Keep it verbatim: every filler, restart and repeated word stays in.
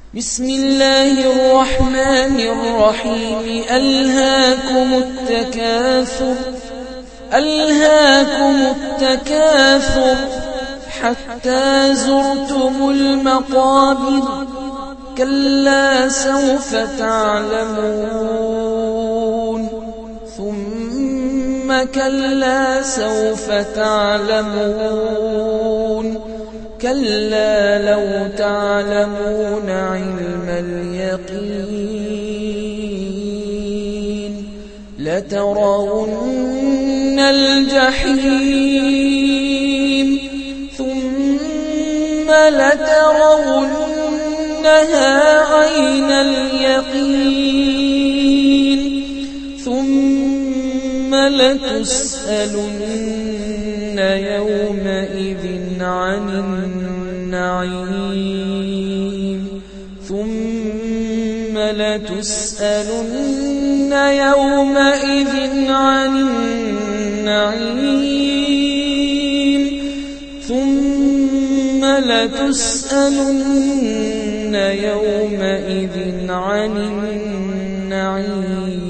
بسم الله الرحمن الرحيم ألهاكم التكاثر ألهاكم التكاثر حتى زرتم المقابر كلا سوف تعلمون ثم كلا سوف تعلمون كلا لو تعلمون علم اليقين لترون الجحيم ثم لترونها عين اليقين ثم لتسألن يومئذ عن النعيم ثم لتسألن يومئذ عن النعيم ثم لتسألن يومئذ عن النعيم